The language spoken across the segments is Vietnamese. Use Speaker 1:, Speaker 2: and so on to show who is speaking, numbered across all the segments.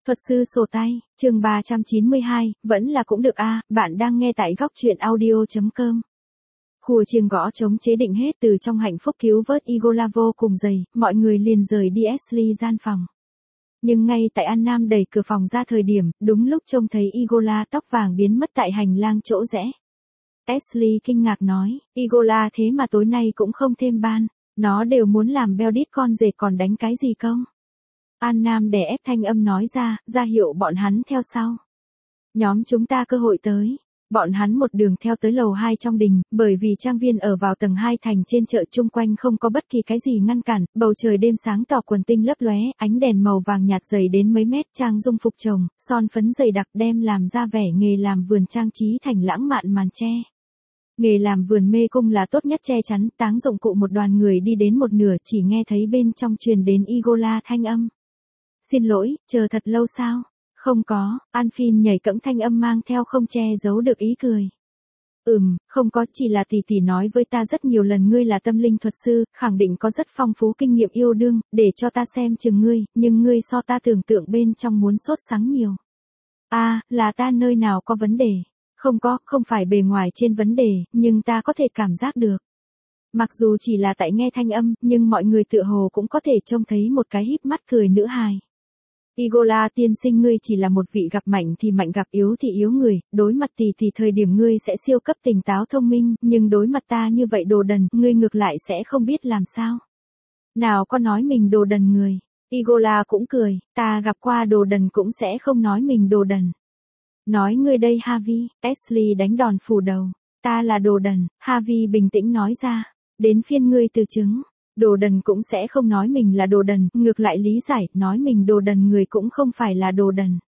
Speaker 1: Thuật sư sổ tay, chương 392, vẫn là cũng được a, bạn đang nghe tại góc truyện audio.com. Khua chiêng gõ trống chế định hết từ trong hạnh phúc cứu vớt Igola vô cùng dày, mọi người liền rời đi Ashley gian phòng. Nhưng ngay tại An Nam đẩy cửa phòng ra thời điểm, đúng lúc trông thấy Igola tóc vàng biến mất tại hành lang chỗ rẽ. Ashley kinh ngạc nói, Igola thế mà tối nay cũng không thêm ban, nó đều muốn làm beo đít con rể còn đánh cái gì công. An Nam đè ép thanh âm nói ra hiệu bọn hắn theo sau. Nhóm chúng ta cơ hội tới. Bọn hắn một đường theo tới lầu 2 trong đình, bởi vì trang viên ở vào tầng 2 thành trên chợ chung quanh không có bất kỳ cái gì ngăn cản, bầu trời đêm sáng tỏ quần tinh lấp lóe, ánh đèn màu vàng nhạt dày đến mấy mét, trang dung phục chồng, son phấn dày đặc đem làm ra vẻ nghề làm vườn trang trí thành lãng mạn màn che. Nghề làm vườn mê cung là tốt nhất che chắn, táng dụng cụ một đoàn người đi đến một nửa chỉ nghe thấy bên trong truyền đến Igola thanh âm. Xin lỗi, chờ thật lâu sao? Không có, An Phin nhảy cẫng thanh âm mang theo không che giấu được ý cười. Không có, chỉ là tỷ tỷ nói với ta rất nhiều lần ngươi là tâm linh thuật sư, khẳng định có rất phong phú kinh nghiệm yêu đương, để cho ta xem chừng ngươi, nhưng ngươi so ta tưởng tượng bên trong muốn sốt sắng nhiều. Là ta nơi nào có vấn đề? Không phải bề ngoài trên vấn đề, nhưng ta có thể cảm giác được. Mặc dù chỉ là tại nghe thanh âm, nhưng mọi người tựa hồ cũng có thể trông thấy một cái híp mắt cười nữ hài. Igola tiên sinh, ngươi chỉ là một vị gặp mạnh thì mạnh gặp yếu thì yếu người, đối mặt tỷ thì thời điểm ngươi sẽ siêu cấp tỉnh táo thông minh, nhưng đối mặt ta như vậy đồ đần, ngươi ngược lại sẽ không biết làm sao. Nào có nói mình đồ đần người. Igola cũng cười, ta gặp qua đồ đần cũng sẽ không nói mình đồ đần. Nói ngươi đây Harvey, Ashley đánh đòn phủ đầu. Ta là đồ đần, Harvey bình tĩnh nói ra. Đến phiên ngươi từ chứng. Đồ đần cũng sẽ không nói mình là đồ đần, ngược lại lý giải, nói mình đồ đần người cũng không phải là đồ đần.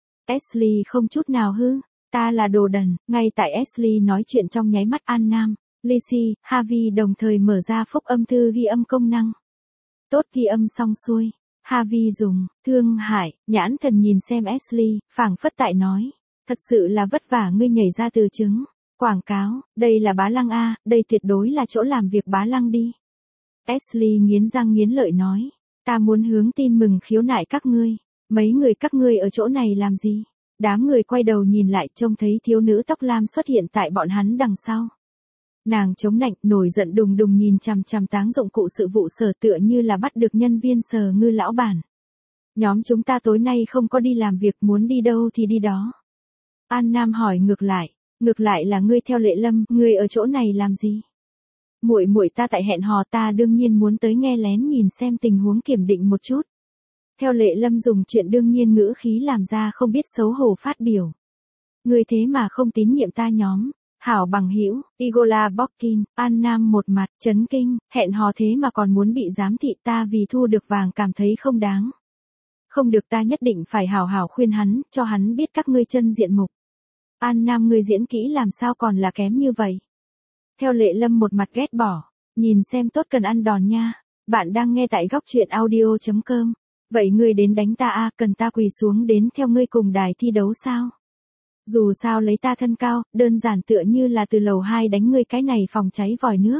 Speaker 1: Ashley không chút nào hư, ta là đồ đần, ngay tại Ashley nói chuyện trong nháy mắt An Nam, Lizzie, Harvey đồng thời mở ra phúc âm thư ghi âm công năng. Tốt, ghi âm xong xuôi, Harvey dùng, thương hại, nhãn thần nhìn xem Ashley, phảng phất tại nói, thật sự là vất vả ngươi nhảy ra từ trứng. Quảng cáo, đây là Bá Lăng a, đây tuyệt đối là chỗ làm việc Bá Lăng đi. Ashley nghiến răng nghiến lợi nói, ta muốn hướng tin mừng khiếu nại các ngươi, mấy người các ngươi ở chỗ này làm gì? Đám người quay đầu nhìn lại trông thấy thiếu nữ tóc lam xuất hiện tại bọn hắn đằng sau. Nàng chống nạnh, nổi giận đùng đùng nhìn chằm chằm táng dụng cụ sự vụ sở tựa như là bắt được nhân viên Sở Ngư lão bản. Nhóm chúng ta tối nay không có đi làm việc, muốn đi đâu thì đi đó. An Nam hỏi ngược lại là ngươi theo Lệ Lâm, ngươi ở chỗ này làm gì? Muội ta tại hẹn hò, ta đương nhiên muốn tới nghe lén nhìn xem tình huống kiểm định một chút. Theo Lệ Lâm dùng chuyện đương nhiên ngữ khí làm ra không biết xấu hổ phát biểu. Ngươi thế mà không tín nhiệm ta nhóm. Hảo bằng hữu, Igola Bokkin, An Nam một mặt chấn kinh, hẹn hò thế mà còn muốn bị giám thị, ta vì thu được vàng cảm thấy không đáng. Không được, ta nhất định phải hảo khuyên hắn, cho hắn biết các ngươi chân diện mục. An Nam, ngươi diễn kỹ làm sao còn là kém như vậy? Theo Lệ Lâm một mặt ghét bỏ, nhìn xem tốt cần ăn đòn nha. Bạn đang nghe tại góc truyện audio.com. Vậy ngươi đến đánh ta a, cần ta quỳ xuống đến theo ngươi cùng đài thi đấu sao? Dù sao lấy ta thân cao, đơn giản tựa như là từ lầu 2 đánh ngươi cái này phòng cháy vòi nước.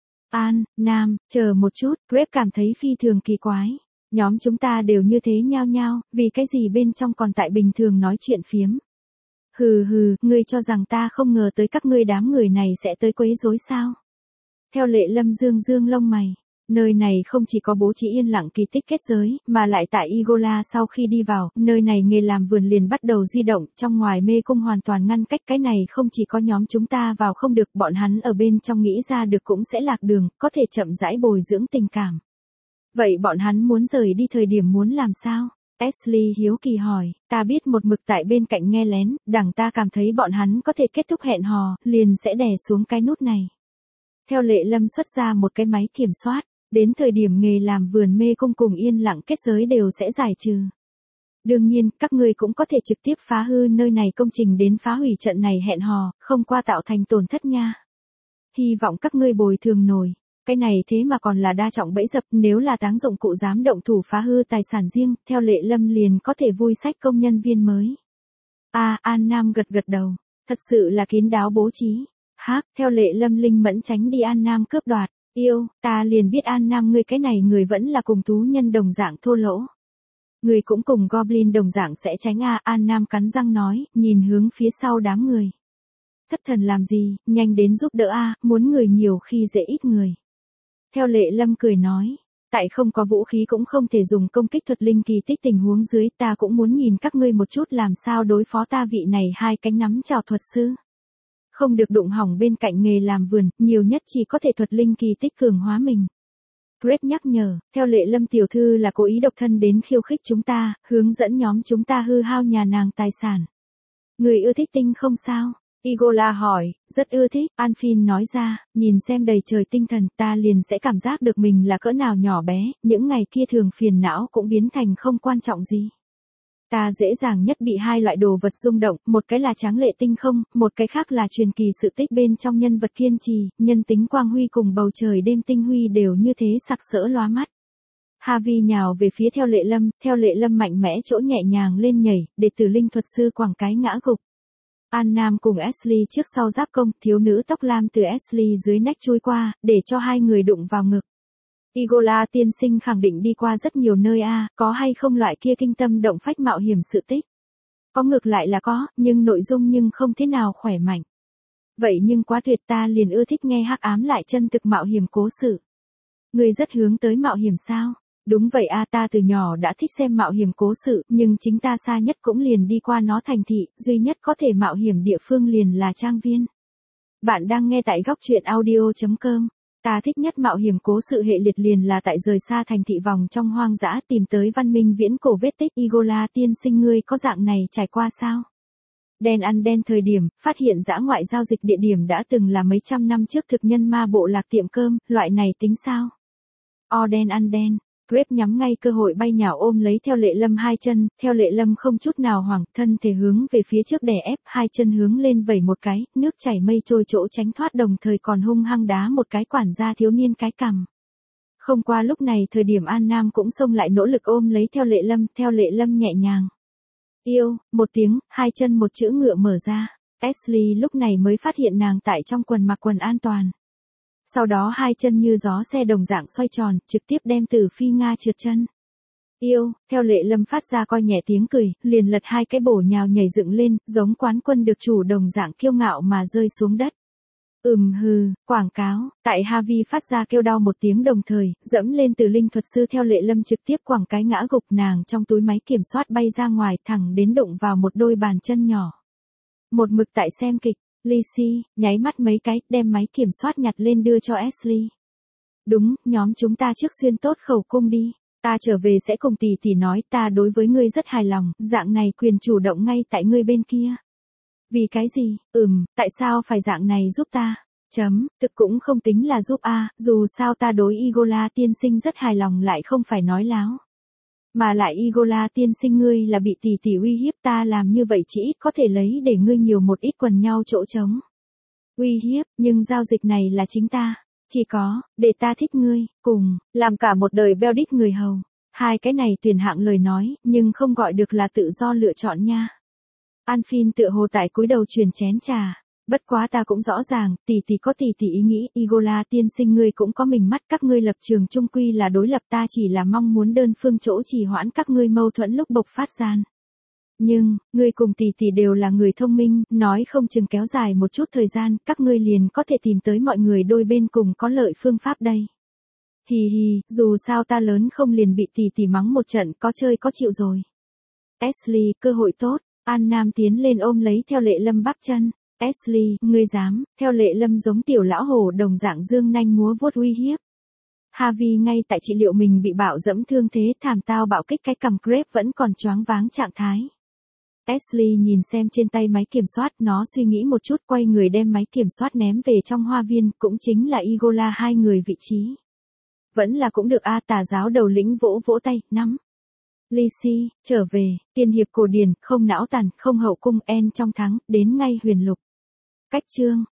Speaker 1: An, Nam, chờ một chút, Greg cảm thấy phi thường kỳ quái. Nhóm chúng ta đều như thế nhao, vì cái gì bên trong còn tại bình thường nói chuyện phiếm. Hừ, ngươi cho rằng ta không ngờ tới các ngươi đám người này sẽ tới quấy rối sao? Theo Lệ Lâm dương lông mày, nơi này không chỉ có bố trí yên lặng kỳ tích kết giới, mà lại tại Igola sau khi đi vào, nơi này nghề làm vườn liền bắt đầu di động, trong ngoài mê cung hoàn toàn ngăn cách, cái này không chỉ có nhóm chúng ta vào không được, bọn hắn ở bên trong nghĩ ra được cũng sẽ lạc đường, có thể chậm rãi bồi dưỡng tình cảm. Vậy bọn hắn muốn rời đi thời điểm muốn làm sao? Ashley hiếu kỳ hỏi, ta biết một mực tại bên cạnh nghe lén, đằng ta cảm thấy bọn hắn có thể kết thúc hẹn hò, liền sẽ đè xuống cái nút này. Theo Lệ Lâm xuất ra một cái máy kiểm soát, đến thời điểm nghề làm vườn mê cung cùng yên lặng kết giới đều sẽ giải trừ. Đương nhiên, các ngươi cũng có thể trực tiếp phá hư nơi này công trình đến phá hủy trận này hẹn hò, không qua tạo thành tổn thất nha. Hy vọng các ngươi bồi thường nổi. Cái này thế mà còn là đa trọng bẫy dập, nếu là táng dụng cụ dám động thủ phá hư tài sản riêng, theo Lệ Lâm liền có thể vui sách công nhân viên mới. An Nam gật đầu, thật sự là kín đáo bố trí. Theo Lệ Lâm linh mẫn tránh đi An Nam cướp đoạt. Yêu, ta liền biết An Nam ngươi cái này người vẫn là cùng thú nhân đồng dạng thô lỗ. Người cũng cùng Goblin đồng dạng sẽ tránh à, An Nam cắn răng nói, nhìn hướng phía sau đám người. Thất thần làm gì, nhanh đến giúp đỡ a, muốn người nhiều khi dễ ít người. Theo Lệ Lâm cười nói, tại không có vũ khí cũng không thể dùng công kích thuật linh kỳ tích tình huống dưới, ta cũng muốn nhìn các ngươi một chút làm sao đối phó ta vị này hai cánh nắm trào thuật sư. Không được đụng hỏng bên cạnh nghề làm vườn, nhiều nhất chỉ có thể thuật linh kỳ tích cường hóa mình. Grape nhắc nhở, theo Lệ Lâm tiểu thư là cố ý độc thân đến khiêu khích chúng ta, hướng dẫn nhóm chúng ta hư hao nhà nàng tài sản. Người ưa thích tinh không sao? Igola hỏi, rất ưa thích, Anfin nói ra, nhìn xem đầy trời tinh thần ta liền sẽ cảm giác được mình là cỡ nào nhỏ bé, những ngày kia thường phiền não cũng biến thành không quan trọng gì. Ta dễ dàng nhất bị hai loại đồ vật rung động, một cái là tráng lệ tinh không, một cái khác là truyền kỳ sự tích bên trong nhân vật kiên trì, nhân tính quang huy cùng bầu trời đêm tinh huy đều như thế sặc sỡ lóa mắt. Harvey nhào về phía theo Lệ Lâm mạnh mẽ chỗ nhẹ nhàng lên nhảy, để tử linh thuật sư quẳng cái ngã gục. An Nam cùng Ashley trước sau giáp công, thiếu nữ tóc lam từ Ashley dưới nách chui qua, để cho hai người đụng vào ngực. Igola tiên sinh khẳng định đi qua rất nhiều nơi a, có hay không loại kia kinh tâm động phách mạo hiểm sự tích? Có, ngược lại là có, nhưng nội dung nhưng không thế nào khỏe mạnh. Vậy nhưng quá tuyệt, ta liền ưa thích nghe hắc ám lại chân thực mạo hiểm cố sự. Người rất hướng tới mạo hiểm sao? Đúng vậy a, ta từ nhỏ đã thích xem mạo hiểm cố sự, nhưng chính ta xa nhất cũng liền đi qua nó thành thị, duy nhất có thể mạo hiểm địa phương liền là trang viên. Bạn đang nghe tại góc truyện audio.com. Ta thích nhất mạo hiểm cố sự hệ liệt liền là tại rời xa thành thị vòng trong hoang dã tìm tới văn minh viễn cổ vết tích. Igola tiên sinh, ngươi có dạng này trải qua sao? Đen ăn đen thời điểm, phát hiện dã ngoại giao dịch địa điểm đã từng là mấy trăm năm trước thực nhân ma bộ lạc tiệm cơm, loại này tính sao? Đen ăn đen. Grape nhắm ngay cơ hội bay nhào ôm lấy theo Lệ Lâm hai chân, theo Lệ Lâm không chút nào hoảng, thân thể hướng về phía trước đè ép, hai chân hướng lên vẩy một cái, nước chảy mây trôi chỗ tránh thoát, đồng thời còn hung hăng đá một cái quản gia thiếu niên cái cằm. Không qua lúc này thời điểm An Nam cũng xông lại nỗ lực ôm lấy theo Lệ Lâm nhẹ nhàng. Yêu, một tiếng, hai chân một chữ ngựa mở ra, Ashley lúc này mới phát hiện nàng tại trong quần mặc quần an toàn. Sau đó hai chân như gió xe đồng dạng xoay tròn, trực tiếp đem Tử Phi Nga trượt chân. Yêu, theo Lệ Lâm phát ra coi nhẹ tiếng cười, liền lật hai cái bổ nhào nhảy dựng lên, giống quán quân được chủ đồng dạng kiêu ngạo mà rơi xuống đất. Hừ, quảng cáo, tại Harvey phát ra kêu đau một tiếng đồng thời, dẫm lên từ linh thuật sư theo Lệ Lâm trực tiếp quẳng cái ngã gục, nàng trong túi máy kiểm soát bay ra ngoài thẳng đến đụng vào một đôi bàn chân nhỏ. Một mực tại xem kịch. Lizzie, nháy mắt mấy cái, đem máy kiểm soát nhặt lên đưa cho Ashley. Đúng, nhóm chúng ta trước xuyên tốt khẩu cung đi. Ta trở về sẽ cùng tỷ tỷ nói, ta đối với ngươi rất hài lòng, dạng này quyền chủ động ngay tại ngươi bên kia. Vì cái gì? Tại sao phải dạng này giúp ta? Thực cũng không tính là giúp a, dù sao ta đối Igola tiên sinh rất hài lòng, lại không phải nói láo. Mà lại Igola tiên sinh, ngươi là bị tỷ tỷ uy hiếp, ta làm như vậy chỉ ít có thể lấy để ngươi nhiều một ít quần nhau chỗ trống. Uy hiếp, nhưng giao dịch này là chính ta. Chỉ có, để ta thích ngươi, cùng, làm cả một đời beo đít người hầu. Hai cái này tuyển hạng lời nói, nhưng không gọi được là tự do lựa chọn nha. Anfin tựa hồ tại cúi đầu truyền chén trà. Bất quá ta cũng rõ ràng, tỷ tỷ có tỷ tỷ ý nghĩ, Igola tiên sinh, ngươi cũng có mình mắt, các ngươi lập trường chung quy là đối lập, ta chỉ là mong muốn đơn phương chỗ trì hoãn các ngươi mâu thuẫn lúc bộc phát gian. Nhưng, ngươi cùng tỷ tỷ đều là người thông minh, nói không chừng kéo dài một chút thời gian, các ngươi liền có thể tìm tới mọi người đôi bên cùng có lợi phương pháp đây. Hì hì, dù sao ta lớn không liền bị tỷ tỷ mắng một trận, có chơi có chịu rồi. Ashley, cơ hội tốt. An Nam tiến lên ôm lấy theo Lệ Lâm bắp chân. Ashley, ngươi dám, theo Lệ Lâm giống tiểu lão hổ đồng dạng dương nanh múa vuốt uy hiếp. Harvey ngay tại trị liệu mình bị bạo dẫm thương thế thảm tao bạo kích, cái cằm Grape vẫn còn choáng váng trạng thái. Ashley nhìn xem trên tay máy kiểm soát, nó suy nghĩ một chút, quay người đem máy kiểm soát ném về trong hoa viên, cũng chính là Igola hai người vị trí. Vẫn là cũng được a, tà giáo đầu lĩnh vỗ vỗ tay, nắm. Lizzie, trở về, tiên hiệp cổ điển, không não tàn, không hậu cung, en trong thắng, đến ngay huyền lục. Cách chương.